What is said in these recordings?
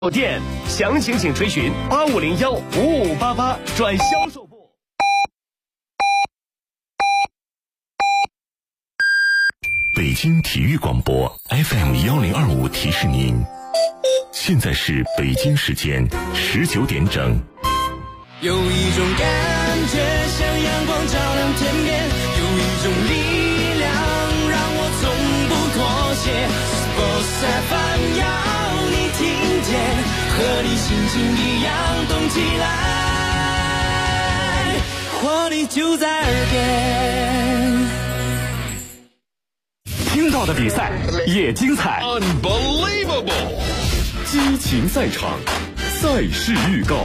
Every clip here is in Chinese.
店详情请垂询85015588转销售部。 北京体育广播 FM1025提示您，现在是北京时间19点整。 有一种感觉像阳光照亮天边，有一种力量让我从不妥协。Sports FM 要你听见，和你心情一样动起来，活力就在耳边。 听到的比赛也精彩 Unbelievable， 激情赛场，赛事预告。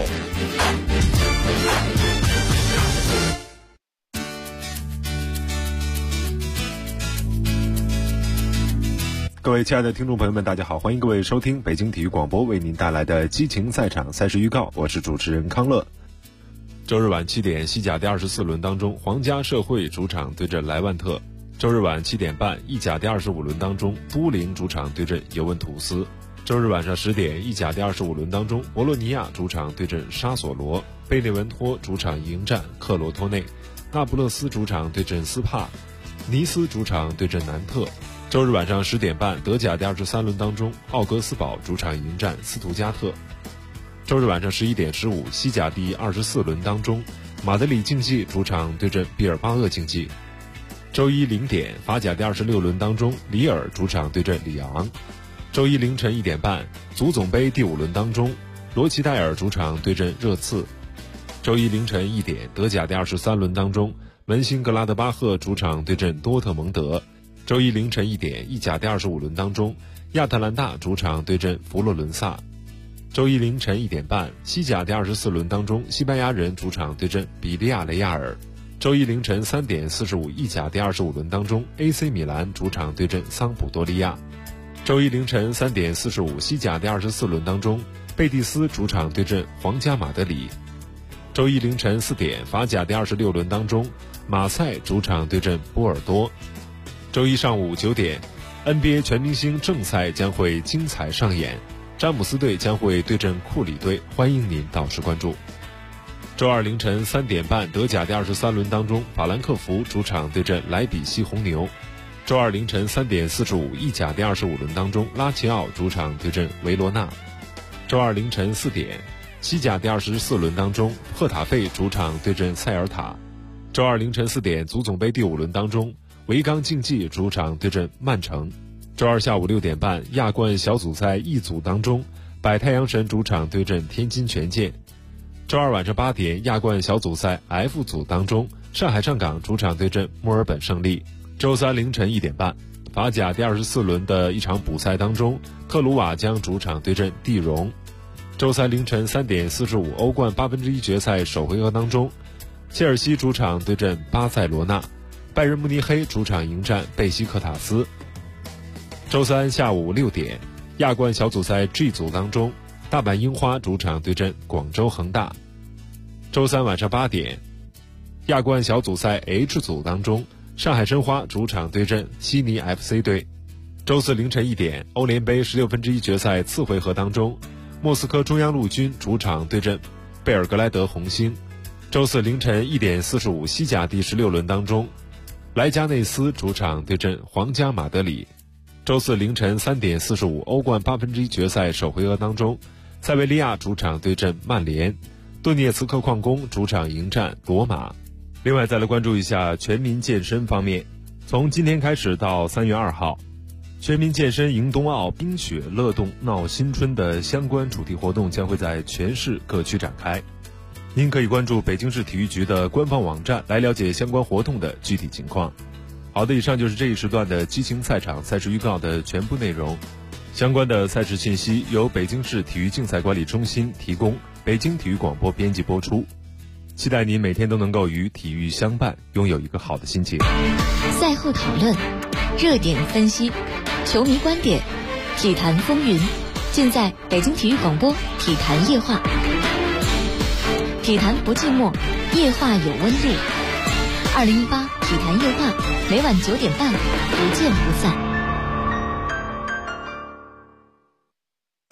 各位亲爱的听众朋友们，大家好，欢迎各位收听北京体育广播为您带来的激情赛场赛事预告，我是主持人康乐。 周日晚7点，西甲第24轮当中，皇家社会主场对阵莱万特。周日晚7点半，意甲第25轮当中，都灵主场对阵尤文图斯。周日晚上10点，意甲第25轮当中，博洛尼亚主场对阵沙索罗，贝内文托主场迎战克罗托内，那不勒斯主场对阵斯帕，尼斯主场对阵南特。周日晚上10点半，德甲第23轮当中，奥格斯堡主场迎战斯图加特。周日晚上11点15，西甲第24轮当中，马德里竞技主场对阵毕尔巴鄂竞技。周一0点，法甲第26轮当中，里尔主场对阵里昂。周一凌晨1点半，足总杯第5轮当中，罗齐戴尔主场对阵热刺。周一凌晨1点，德甲第23轮当中，门兴格拉德巴赫主场对阵多特蒙德。周一凌晨1点，意甲第25轮当中，亚特兰大主场对阵佛罗伦萨。周一凌晨1点半，西甲第24轮当中，西班牙人主场对阵比利亚雷亚尔。周一凌晨3点45，意甲第25轮当中 ，AC 米兰主场对阵桑普多利亚。周一凌晨3点45，西甲第24轮当中，贝蒂斯主场对阵皇家马德里。周一凌晨4点，法甲第26轮当中，马赛主场对阵波尔多。周一上午9点 ，NBA 全明星正赛将会精彩上演，詹姆斯队将会对阵库里队，欢迎您到时关注。周二凌晨3点半，德甲第23轮当中，法兰克福主场对阵莱比锡红牛。周二凌晨3点45，意甲第25轮当中，拉齐奥主场对阵维罗纳。周二凌晨4点，西甲第24轮当中，赫塔费主场对阵塞尔塔。周二凌晨4点，足总杯第5轮当中，维冈竞技主场对阵曼城。周二下午6点半，亚冠小组赛一组当中，百太阳神主场对阵天津权健。周二晚上8点，亚冠小组赛 F 组当中，上海上港主场对阵墨尔本胜利。周三凌晨1点半，法甲第24轮的一场补赛当中，特鲁瓦将主场对阵蒂荣。周三凌晨3点45，欧冠1/8决赛首回合当中，切尔西主场对阵巴塞罗那，拜仁慕尼黑主场迎战贝西克塔斯。周三下午6点，亚冠小组赛 G 组当中，大阪樱花主场对阵广州恒大。周三晚上8点，亚冠小组赛 H 组当中，上海申花主场对阵悉尼 FC 队。周四凌晨1点，欧联杯16分之1决赛次回合当中，莫斯科中央陆军主场对阵贝尔格莱德红星。周四凌晨1点45，西甲第16轮当中，莱加内斯主场对阵皇家马德里。周四凌晨3点45，欧冠1/8决赛首回合当中，塞维利亚主场对阵曼联，顿涅茨克矿工主场迎战罗马。另外再来关注一下全民健身方面，从今天开始到3月2号，全民健身迎冬奥冰雪乐动闹新春的相关主题活动将会在全市各区展开。您可以关注北京市体育局的官方网站来了解相关活动的具体情况。好的，以上就是这一时段的激情赛场赛事预告的全部内容。相关的赛事信息由北京市体育竞赛管理中心提供，北京体育广播编辑播出。期待您每天都能够与体育相伴，拥有一个好的心情。 赛后讨论，热点分析，球迷观点，体坛风云，尽在北京体育广播体坛夜话。体坛不寂寞，夜话有温度。2018体坛夜话，每晚9点半，不见不散。密云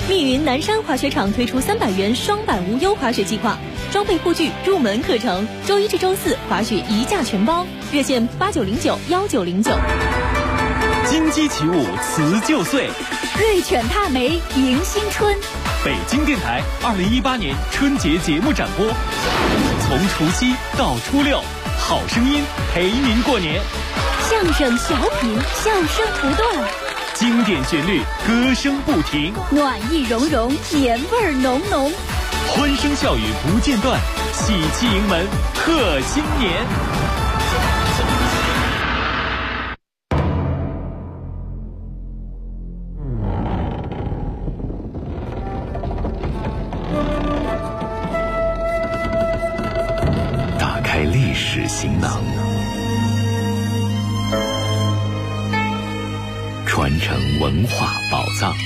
南山滑雪场推出300元双板无忧滑雪计划，装备护具、入门课程，周一至周四滑雪一价全包，热线89091909。 金鸡起舞辞旧岁， 瑞犬踏梅迎新春。 北京电台2018年春节节目展播，从除夕到初六，好声音陪您过年。 相声小品，笑声不断， 经典旋律，歌声不停， 暖意融融，年味儿浓浓， 欢声笑语不间断，喜气迎门贺新年。 打开历史行囊，传承文化宝藏。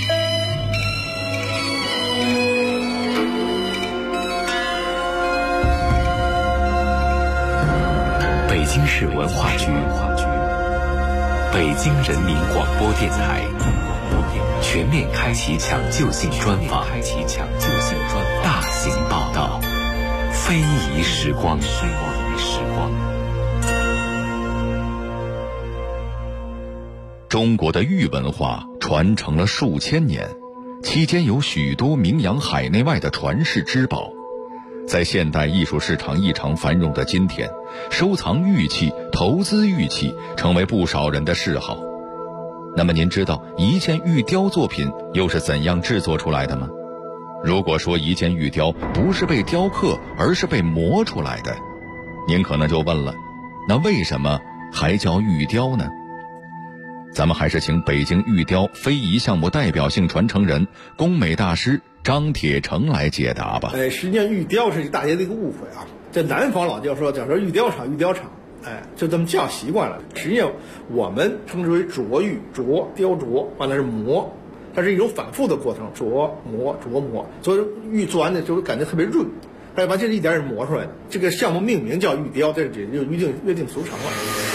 北京市文化局、北京人民广播电台全面开启抢救性专访，大型报道，非遗时光。中国的玉文化传承了数千年，期间有许多名扬海内外的传世之宝。在现代艺术市场异常繁荣的今天，收藏玉器、投资玉器成为不少人的嗜好。那么您知道一件玉雕作品又是怎样制作出来的吗？如果说一件玉雕不是被雕刻，而是被磨出来的，您可能就问了，那为什么还叫玉雕呢？咱们还是请北京玉雕非遗项目代表性传承人、工美大师张铁成来解答吧。 实际上玉雕是大家的一个误会啊，在南方老叫说玉雕厂，就这么叫习惯了。实际上我们称之为琢玉，雕琢，完了是磨，它是一种反复的过程，琢磨，所以玉做完的就感觉特别润，把这一点点磨出来的。这个项目命名叫玉雕，这就约定俗成了。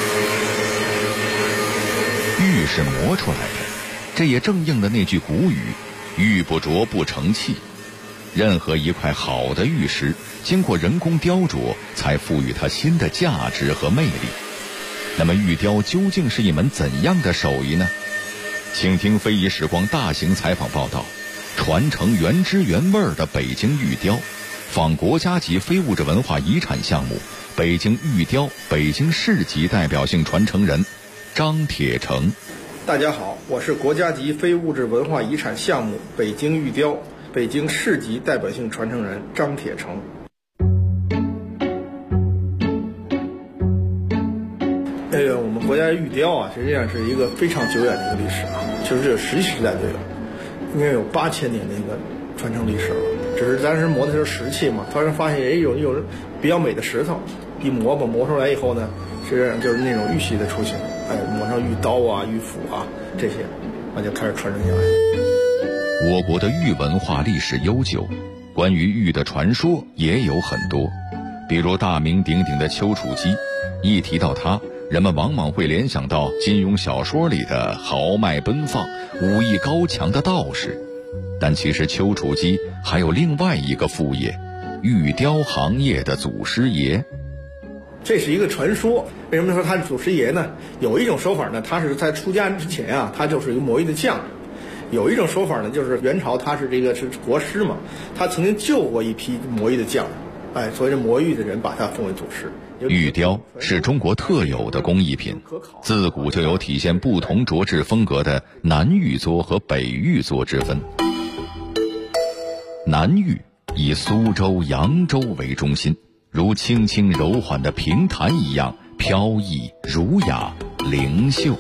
玉是磨出来的，这也正应了那句古语，玉不琢不成器。任何一块好的玉石经过人工雕琢，才赋予它新的价值和魅力。那么玉雕究竟是一门怎样的手艺呢？请听非遗时光大型采访报道，传承原汁原味的北京玉雕，访国家级非物质文化遗产项目北京玉雕北京市级代表性传承人张铁成。 大家好，我是国家级非物质文化遗产项目北京玉雕北京市级代表性传承人张铁成。我们国家玉雕啊，实际上是一个非常久远的一个历史啊，就是石器时代就有，应该有8000年的一个传承历史了。只是当时磨的是石器嘛，突然发现也有比较美的石头，一磨出来以后呢，实际上就是那种玉器的雏形，磨上玉刀啊、玉斧啊这些，就开始传承下来。 我国的玉文化历史悠久，关于玉的传说也有很多，比如大名鼎鼎的丘处机，一提到它，人们往往会联想到金庸小说里的豪迈奔放、武艺高强的道士。但其实丘处机还有另外一个副业，玉雕行业的祖师爷。 这是一个传说，为什么说他是祖师爷呢？有一种说法呢，他是在出家之前啊，他就是一个磨玉的匠人；有一种说法呢，就是元朝他是国师嘛，他曾经救过一批磨玉的匠人，所以这磨玉的人把他奉为祖师。 玉雕是中国特有的工艺品，自古就有体现不同琢制风格的南玉作和北玉作之分。南玉以苏州、扬州为中心，如轻轻柔缓的平弹一样飘逸儒雅灵秀。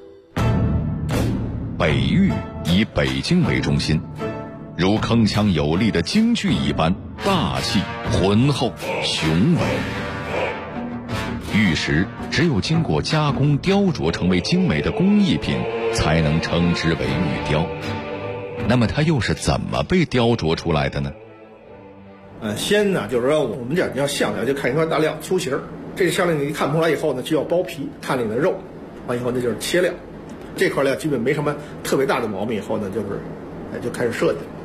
北玉以北京为中心，如铿锵有力的京剧一般大气浑厚雄伟。玉石只有经过加工雕琢成为精美的工艺品，才能称之为玉雕。那么它又是怎么被雕琢出来的呢？ 先呢，就是说我们讲要项料，就看一块大料粗形，这个项料你看不出来以后呢，就要剥皮，看里的肉，完以后那就是切料。这块料基本没什么特别大的毛病，以后呢就开始设计。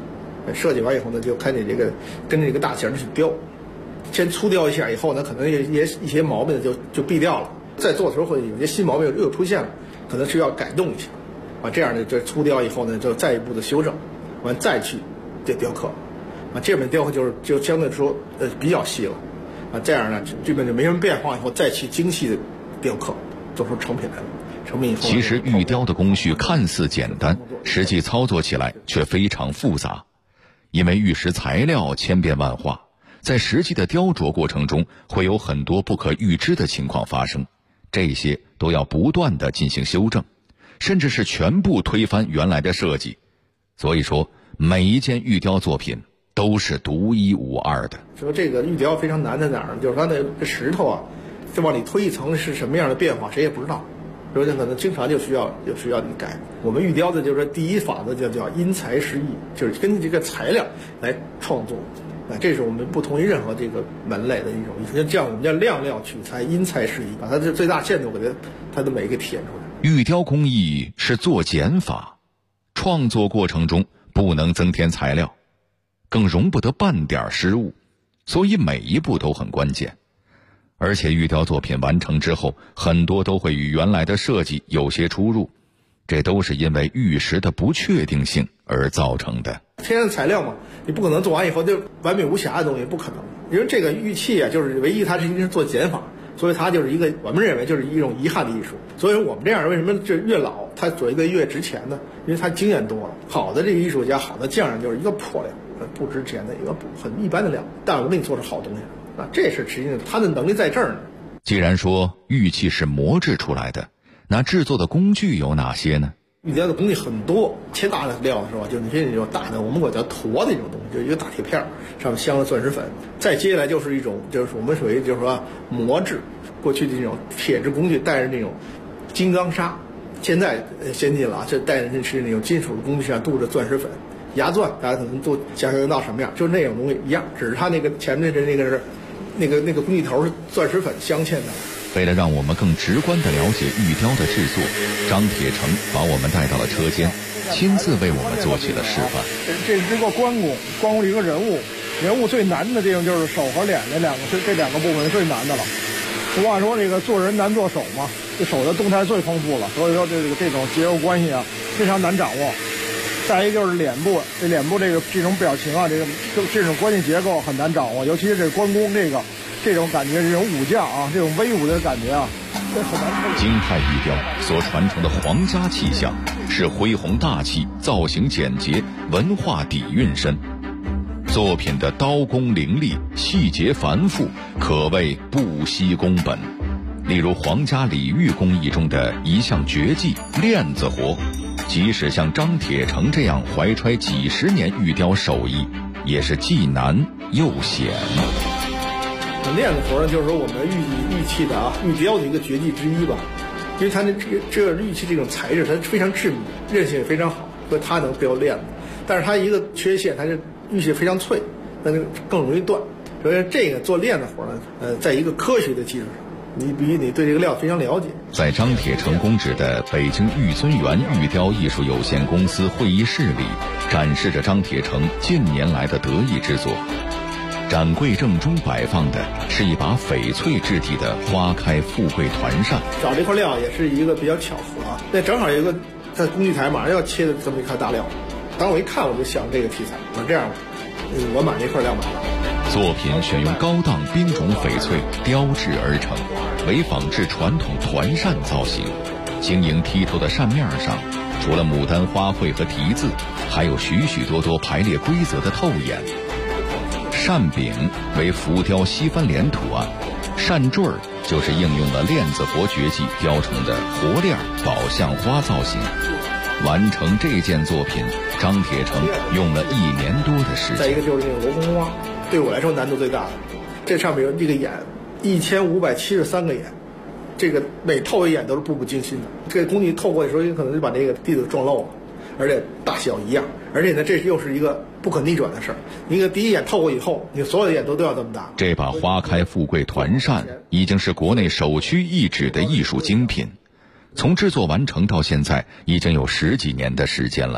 设计完以后呢，就看你这个跟着这个大型去雕，先粗雕一下以后呢，可能一些毛病就避掉了。在做的时候会有些新毛病又出现了，可能需要改动一下，这样呢，这粗雕以后呢，就再一步的修正，完再去雕刻，这边雕刻就相对来说比较细了，这样呢，这边就没什么变化以后，再去精细的雕刻，做出成品来了。成品以后， 其实玉雕的工序看似简单，实际操作起来却非常复杂，因为玉石材料千变万化，在实际的雕琢过程中，会有很多不可预知的情况发生，这些都要不断的进行修正，甚至是全部推翻原来的设计。所以说，每一件玉雕作品都是独一无二的。 说这个玉雕非常难在哪儿呢？就是它那石头啊，这往里推一层是什么样的变化，谁也不知道。所以可能经常就需要你改。我们玉雕的就是说第一法则叫因材施艺，就是根据这个材料来创作。这是我们不同于任何这个门类的一种艺术，这样我们叫量料取材，因材施艺，把它的最大限度给它的美给体现出来。 玉雕工艺是做减法，创作过程中不能增添材料，更容不得半点失误，所以每一步都很关键。而且玉雕作品完成之后，很多都会与原来的设计有些出入，这都是因为玉石的不确定性而造成的。 天然材料嘛，你不可能做完以后就完美无瑕的东西，不可能。因为这个玉器啊，就是唯一它是做减法，所以它就是一个我们认为就是一种遗憾的艺术。所以我们这样为什么就越老它做一个越值钱呢？因为它经验多了。好的这个艺术家，好的匠人就是一个破料，不值钱的一个很一般的料，但我给你做出好东西。这是实际上他的能力在这儿呢。 既然说玉器是磨制出来的，那制作的工具有哪些呢？ 玉雕的工具很多，切大的料的时候，就那些大的我们管叫坨的一种东西，就是一个大铁片，上面镶了钻石粉。再接下来就是一种，就是我们属于就是说磨制，过去的这种铁制工具带着那种金刚砂，现在先进了啊，这带着是那种金属的工具上镀着钻石粉。牙钻大家可能都想象到什么样，就是那种东西一样，只是它那个前面的那个是那个工具头是钻石粉镶嵌的。 为了让我们更直观地了解玉雕的制作，张铁成把我们带到了车间，亲自为我们做起了示范。 这是个关公，关公一个人物最难的地方就是手和脸这两个部分是最难的了。俗话说这个做人难做手嘛，这手的动态最丰富了，所以说这种结构关系啊非常难掌握。再一个就是脸部，这脸部这种表情啊，这种关系结构很难掌握，尤其是这关公这种感觉，这种武将啊，这种威武的感觉啊，这很难。 京派玉雕所传承的皇家气象是恢宏大气，造型简洁，文化底蕴深。作品的刀工凌厉，细节繁复，可谓不惜工本。例如皇家礼玉工艺中的一项绝技链子活，即使像张铁成这样怀揣几十年玉雕手艺，也是既难又险。 链子活呢，就是说我们玉器的玉雕的一个绝技之一吧，因为它这玉器这种材质它非常致密，韧性也非常好，所以它能雕链子。但是它一个缺陷，它是玉器非常脆，那就更容易断。所以这个做链子活呢，在一个科学的基础上，你必须得对这个料非常了解。 在张铁成公址的北京玉尊园玉雕艺术有限公司会议室里，展示着张铁成近年来的得意之作。展柜正中摆放的是一把翡翠质地的花开富贵团扇。 找这块料也是一个比较巧合啊，那正好有一个在工具台马上要切的这么一块大料。当我一看，我就想这个题材，这样我买这块料买了。 作品选用高档冰种翡翠雕制而成，为仿制传统团扇造型。晶莹剔透的扇面上，除了牡丹花卉和题字，还有许许多多排列规则的透眼。扇柄为浮雕西番莲图案，扇坠儿就是应用了链子活绝技雕成的活链宝相花造型。完成这件作品，张铁成用了1年多的时间。 再一个就是那个镂空花，对我来说难度最大的。这上面有这个眼，1573个眼，这个每透一眼都是步步惊心的。这个工具透过的时候，有可能就把这个地子撞漏了，而且大小一样。而且呢，这又是一个不可逆转的事儿。一个第一眼透过以后，你所有的眼都要这么大。 这把花开富贵团扇已经是国内首屈一指的艺术精品。从制作完成到现在已经有10几年的时间了，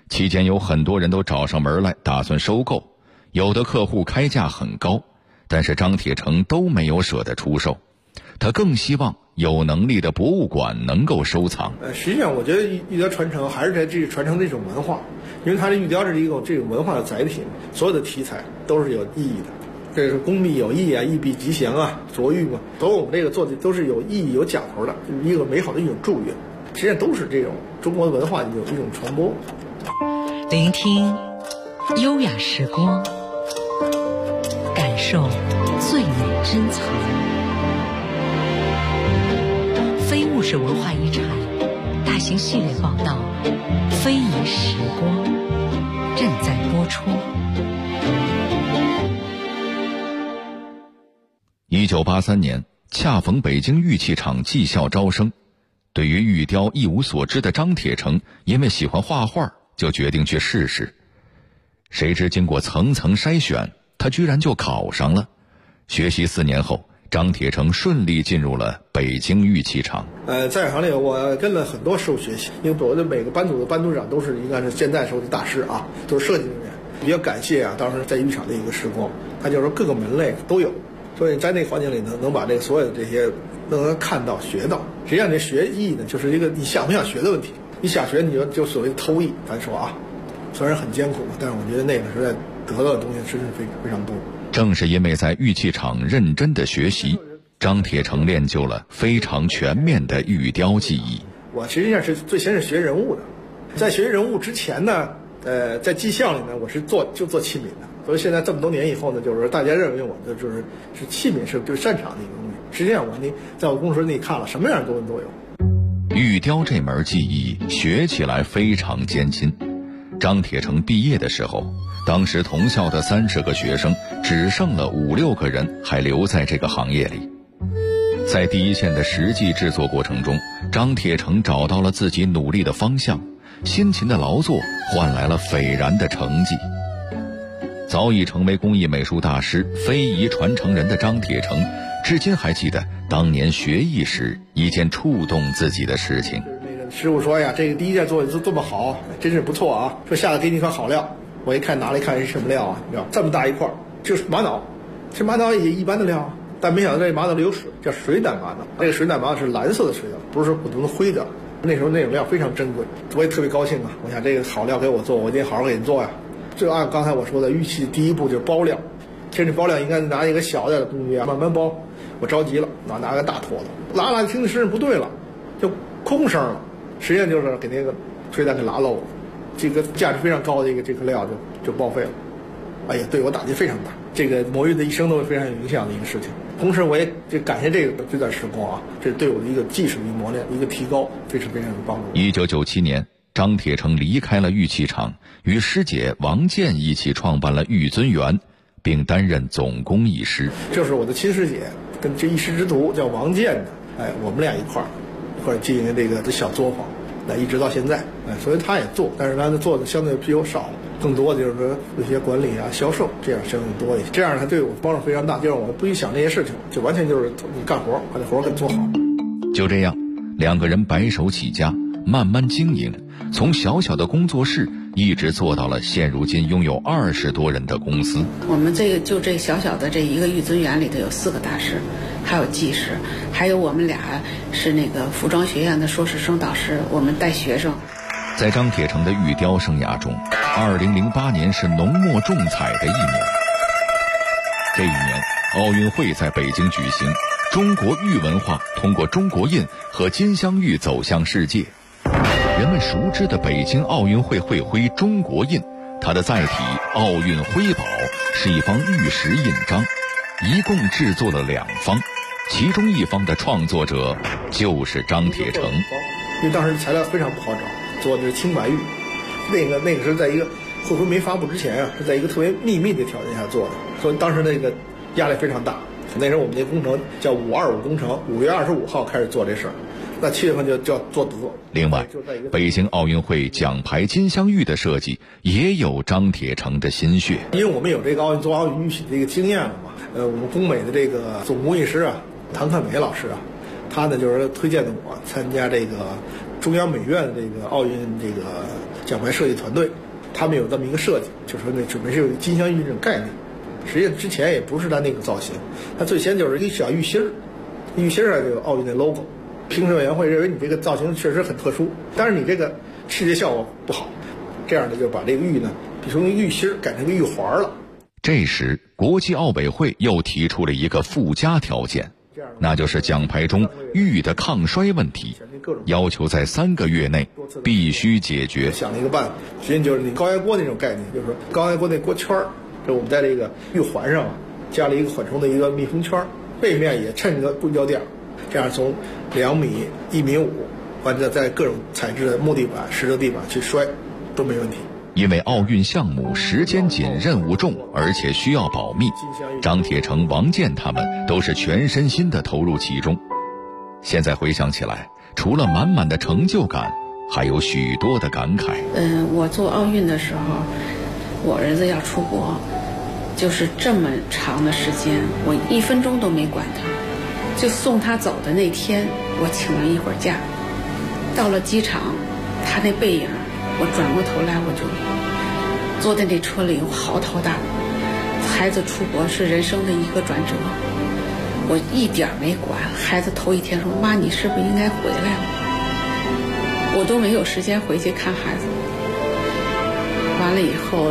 期间有很多人都找上门来打算收购，有的客户开价很高，但是张铁成都没有舍得出售，他更希望有能力的博物馆能够收藏。 实际上我觉得玉雕传承还是在这传承这种文化，因为它的玉雕是一种这种文化的载体，所有的题材都是有意义的。这是工必有义啊，义必吉祥啊，卓玉嘛，所有我们这个做的都是有意义、有讲头的，就是一个美好的一种祝愿。实际上都是这种中国文化的一种传播。 聆听优雅时光，感受最美珍藏。非物质文化遗产大型系列报道《非遗时光》正在播出。 1983年，恰逢北京玉器厂技校招生，对于玉雕一无所知的张铁成，因为喜欢画画，就决定去试试。谁知经过层层筛选，他居然就考上了。学习4年后，张铁成顺利进入了北京玉器厂。 在行里我跟了很多师傅学习，因为我的每个班组的班组长都是应该是现在时候的大师啊，都是设计人员。比较感谢啊，当时在玉厂的一个时光，他就是说各个门类都有。所以在那个环境里能把这个所有的这些都能看到学到。实际上这学艺呢，就是一个你想不想学的问题。你想学，你就所谓的偷艺，咱说啊，虽然很艰苦，但是我觉得那个实在得到的东西真是非常多。 正是因为在玉器厂认真的学习，张铁成练就了非常全面的玉雕技艺。 我实际上是最先是学人物的，在学人物之前呢，在技校里呢，我是做器皿的。所以现在这么多年以后呢，就是大家认为我的是器皿是最擅长的一个东西。实际上在我工作室里看了，什么样的东西都有。 玉雕这门技艺学起来非常艰辛。张铁成毕业的时候，当时同校的30个学生只剩了5、6个人还留在这个行业里。在第一线的实际制作过程中，张铁成找到了自己努力的方向，辛勤的劳作换来了斐然的成绩。早已成为工艺美术大师、非遗传承人的张铁成，至今还记得当年学艺时一件触动自己的事情。 那个师傅说呀，这个第一件做的这么好，真是不错啊！说下来给你一块好料，我一看拿来看是什么料啊？你知道这么大一块，就是玛瑙。这玛瑙也一般的料啊，但没想到这玛瑙里有水，叫水胆玛瑙。这个水胆玛瑙是蓝色的水的，不是普通的灰的。那时候那种料非常珍贵，我也特别高兴啊！我想这个好料给我做，我一定好好给你做呀。就按刚才我说的，玉器第一步就是包料。其实包料应该拿一个小点的东西啊，慢慢包。我着急了，拿个大坨子，拉听着声音不对了，就空声了。实际上就是给那个吹弹给拉漏了，这个价值非常高的这颗料就报废了。哎呀，对我打击非常大。这个磨玉的一生都是非常有影响的一个事情。同时，我也就感谢这段时光啊，这对我的一个技术的磨练、一个提高，非常有帮助。 1997年。张铁成离开了玉器厂，与师姐王健一起创办了玉尊园，并担任总工艺师。 这是我的亲师姐，跟这一师之徒叫王健的，我们俩一块儿经营这个小作坊，一直到现在，所以他也做，但是他做的相对比较少，更多的就是说有些管理啊、销售这样相对多一些。这样他对我帮助非常大，就让我不去想这些事情，就完全就是你干活，把这活给做好。 就这样，2个人白手起家，慢慢经营，从小小的工作室一直做到了现如今拥有20多人的公司。 我们这小小的这一个玉尊园里头有4个大师，还有技师，还有我们俩是那个服装学院的硕士生导师，我们带学生。 在张铁成的玉雕生涯中，2008年是浓墨重彩的一年。这一年，奥运会在北京举行，中国玉文化通过中国印和金镶玉走向世界。人们熟知的北京奥运会会徽中国印，它的载体奥运徽宝是一方玉石印章，一共制作了2方，其中一方的创作者就是张铁成。 因为当时材料非常不好找，做的是青白玉，那个是在一个会徽没发布之前啊，是在一个特别秘密的条件下做的，所以当时那个压力非常大。那时候我们这工程叫525工程，5月25号开始做这事儿，那7月份就要做得。 另外，北京奥运会奖牌金镶玉的设计也有张铁成的心血。 因为我们有这个做奥运玉器的这个经验了嘛，我们工美的这个总工艺师啊，唐克美老师啊，他呢就是推荐的我参加这个中央美院的这个奥运这个奖牌设计团队，他们有这么一个设计，就是说那准备是有金镶玉这种概念。实际上之前也不是它那个造型，它最先就是一小玉心儿，玉心儿上就有奥运的 logo。评审委员会认为你这个造型确实很特殊，但是你这个视觉效果不好，这样的就把这个玉呢，从玉心儿改成个玉环了。 这时，国际奥委会又提出了一个附加条件，那就是奖牌中玉的抗衰问题，要求在3个月内必须解决。 想了一个办法，实际上就是你高压锅那种概念，就是说高压锅那锅圈儿，这我们在这个玉环上加了一个缓冲的一个密封圈，背面也衬一个硅胶垫，这样从2米、1.5米，完了在各种材质的木地板、石头地板去摔都没问题。 因为奥运项目时间紧、任务重，而且需要保密，张铁成、王健他们都是全身心的投入其中。现在回想起来，除了满满的成就感，还有许多的感慨。 我做奥运的时候，我儿子要出国，就是这么长的时间，我1分钟都没管他，就送他走的那天，我请了一会儿假。到了机场，他那背影，我转过头来，我就坐在那车里，我嚎啕大哭。孩子出国是人生的一个转折，我一点没管。孩子头一天说：“妈，你是不是应该回来了？”我都没有时间回去看孩子。完了以后，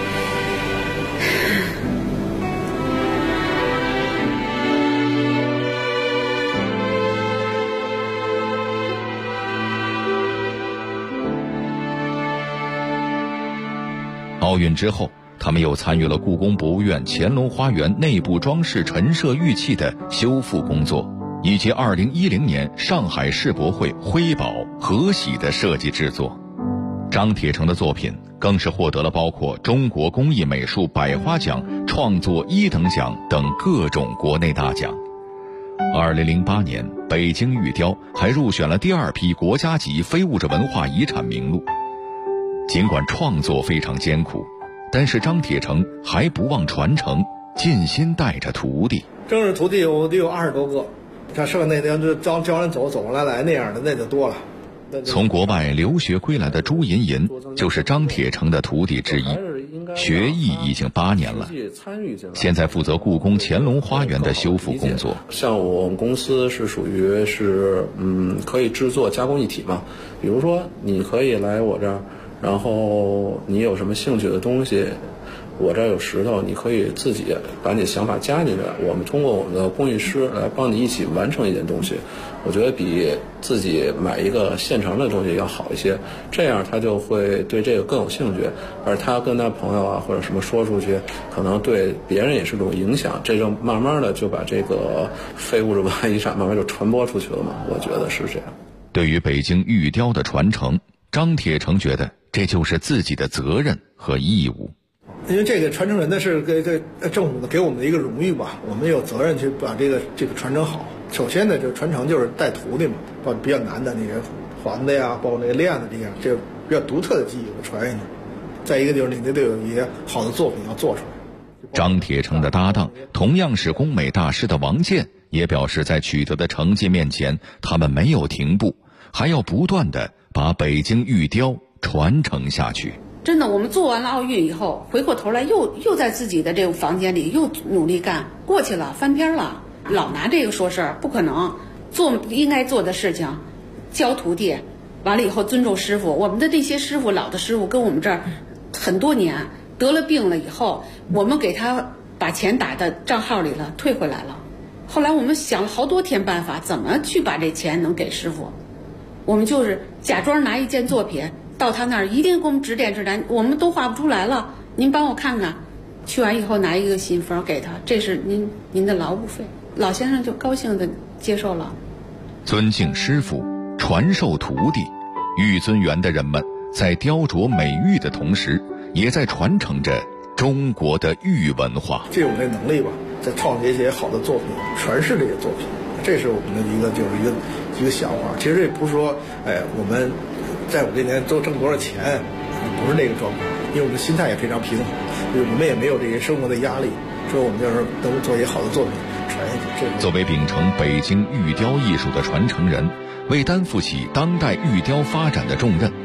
奥运之后，他们又参与了故宫博物院乾隆花园内部装饰陈设玉器的修复工作，以及2010年上海世博会徽宝、和玺的设计制作。张铁成的作品更是获得了包括中国工艺美术百花奖、创作1等奖等各种国内大奖。2008年，北京玉雕还入选了第2批国家级非物质文化遗产名录。尽管创作非常艰苦，但是张铁成还不忘传承，尽心带着徒弟。 正式徒弟我得有20多个，像剩下那就教人走来那样的那就多了。 从国外留学归来的朱银银就是张铁成的徒弟之一，学艺已经8年了，现在负责故宫乾隆花园的修复工作。 像我们公司是属于可以制作加工一体嘛，比如说你可以来我这儿，然后你有什么兴趣的东西，我这儿有石头，你可以自己把你的想法加进去，我们通过我们的工艺师来帮你一起完成一件东西。我觉得比自己买一个现成的东西要好一些，这样他就会对这个更有兴趣，而他跟他朋友啊或者什么说出去，可能对别人也是种影响，这就慢慢的就把这个非物质文化遗产慢慢就传播出去了嘛，我觉得是这样。 对于北京玉雕的传承，张铁成觉得这就是自己的责任和义务。 因为这个传承人呢是给政府的给我们的一个荣誉吧，我们有责任去把这个传承好。首先呢，这传承就是带徒弟嘛，把比较难的那些环的呀，包括那个链子这样，这比较独特的技艺传下去。再一个就是你得有一些好的作品要做出来。 张铁成的搭档同样是工美大师的王健也表示，在取得的成绩面前，他们没有停步，还要不断的把北京玉雕传承下去。 真的，我们做完了奥运以后，回过头来又在自己的这个房间里又努力干，过去了，翻篇了。老拿这个说事儿，不可能。做应该做的事情，教徒弟，完了以后尊重师傅。我们的这些师傅，老的师傅跟我们这儿很多年，得了病了以后，我们给他把钱打到账号里了，退回来了。后来我们想了好多天办法，怎么去把这钱能给师傅。我们就是假装拿一件作品到他那儿，一定给我们指点指点，我们都画不出来了，您帮我看看。去完以后拿一个信封给他，这是您的劳务费。老先生就高兴地接受了。 尊敬师傅，传授徒弟，玉尊园的人们在雕琢美玉的同时，也在传承着中国的玉文化。 借我们这能力吧，在创建一些好的作品，传世这些作品，这是我们的一个想法。其实也不是说，我们在我这年挣多少钱，不是那个状况，因为我们的心态也非常平衡，我们也没有这些生活的压力，所以我们就是能做一些好的作品。 作为秉承北京玉雕艺术的传承人，为担负起当代玉雕发展的重任，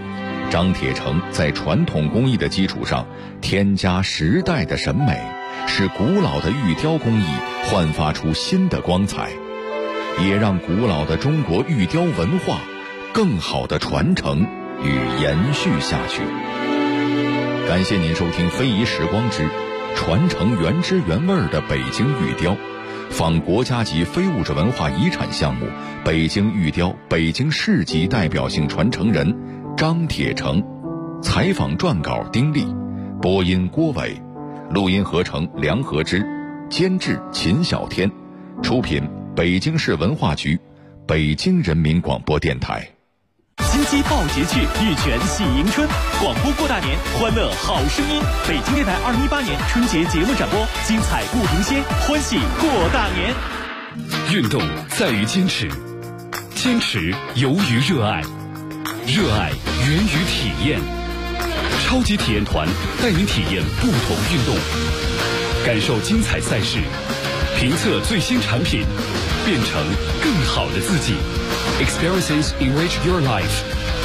张铁成在传统工艺的基础上添加时代的审美，使古老的玉雕工艺焕发出新的光彩，也让古老的中国玉雕文化更好的传承与延续下去。感谢您收听非遗时光之传承原汁原味的北京玉雕，访国家级非物质文化遗产项目北京玉雕北京市级代表性传承人张铁成，采访撰稿丁力，播音郭伟，录音合成梁和之，监制秦小天，出品北京市文化局，北京人民广播电台。 金鸡报捷去，玉泉喜迎春，广播过大年，欢乐好声音。北京电台2018年春节节目展播，精彩不停歇，欢喜过大年。 运动在于坚持，坚持由于热爱，热爱源于体验。超级体验团带您体验不同运动，感受精彩赛事，评测最新产品，变成更好的自己。Experiences enrich your life。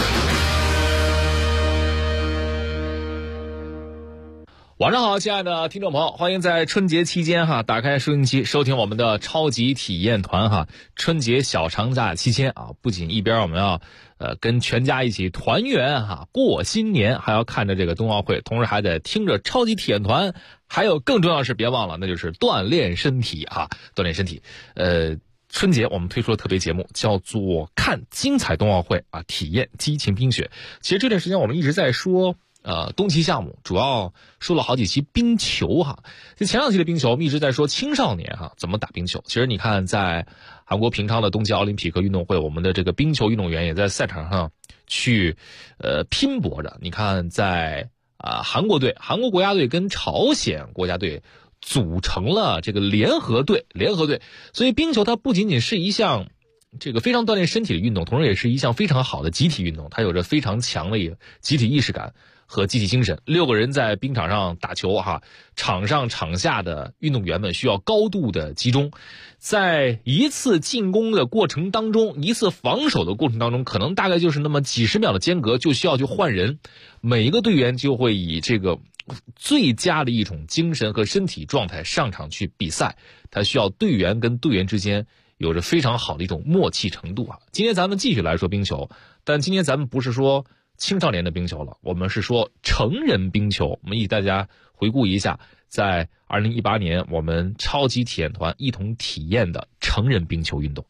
晚上好，亲爱的听众朋友，欢迎在春节期间打开收音机收听我们的超级体验团春节小长假期间不仅一边我们要跟全家一起团圆过新年，还要看着这个冬奥会，同时还得听着超级体验团，还有更重要的是别忘了，那就是锻炼身体锻炼身体。春节我们推出了特别节目，叫做看精彩冬奥会体验激情冰雪。其实这段时间我们一直在说冬季项目，主要说了好几期冰球就前两期的冰球我们一直在说青少年怎么打冰球。其实你看在韩国平昌的冬季奥林匹克运动会，我们的这个冰球运动员也在赛场上去拼搏着。你看在韩国国家队跟朝鲜国家队组成了这个联合队，所以冰球它不仅仅是一项这个非常锻炼身体的运动，同时也是一项非常好的集体运动，它有着非常强的集体意识感和集体精神。6个人在冰场上打球场上场下的运动员们需要高度的集中，在一次进攻的过程当中，一次防守的过程当中，可能大概就是那么几十秒的间隔，就需要去换人，每一个队员就会以这个最佳的一种精神和身体状态上场去比赛，他需要队员跟队员之间有着非常好的一种默契程度今天咱们继续来说冰球，但今天咱们不是说青少年的冰球了，我们是说成人冰球。我们以大家回顾一下在2018年我们超级体验团一同体验的成人冰球运动。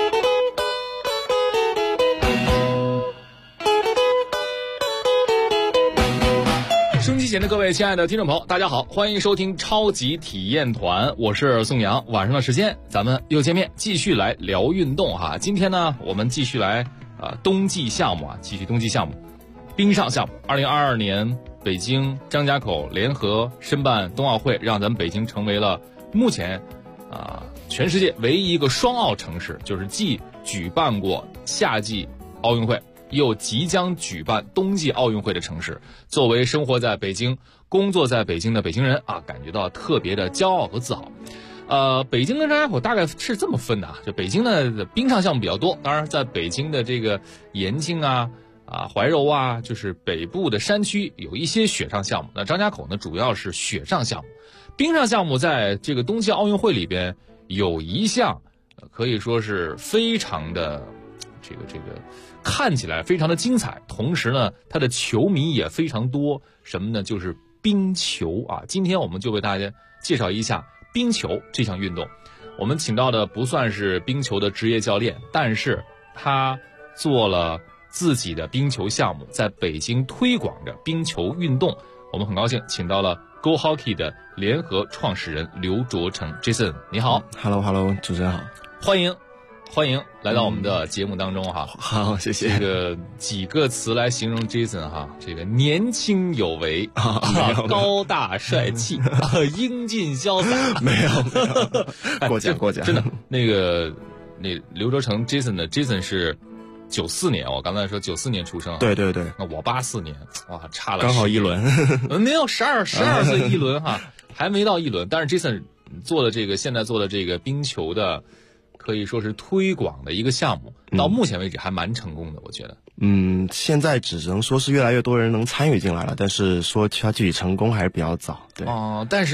收音机前的各位亲爱的听众朋友，大家好，欢迎收听超级体验团，我是宋阳。晚上的时间咱们又见面，继续来聊运动今天呢我们继续来冬季项目继续冬季项目冰上项目。2022年北京张家口联合申办冬奥会，让咱们北京成为了目前全世界唯一一个双奥城市，就是既举办过夏季奥运会又即将举办冬季奥运会的城市。作为生活在北京工作在北京的北京人感觉到特别的骄傲和自豪。北京跟张家口大概是这么分的就北京的冰上项目比较多，当然在北京的这个延庆怀柔就是北部的山区有一些雪上项目，那张家口呢主要是雪上项目。冰上项目在这个冬季奥运会里边有一项可以说是非常的这个看起来非常的精彩，同时呢它的球迷也非常多，什么呢？就是冰球今天我们就为大家介绍一下冰球这项运动。我们请到的不算是冰球的职业教练，但是他做了自己的冰球项目，在北京推广着冰球运动。我们很高兴请到了 Go Hockey 的联合创始人刘卓成 Jason， 你好。 Hello， 主持人好， 欢迎来到我们的节目当中好，谢谢。 这个几个词来形容 Jason 这个年轻有为高大帅气英俊潇洒。 没有过奖真的。那刘卓成 Jason 是94年，我刚才说94年出生。 对， 那我84年，差了刚好一轮。 没有12岁一轮还没到一轮。但是 Jason 现在做的这个冰球的可以说是推广的一个项目，到目前为止还蛮成功的，我觉得。 现在只能说是越来越多人能参与进来了，但是说它具体成功还是比较早。对。 但是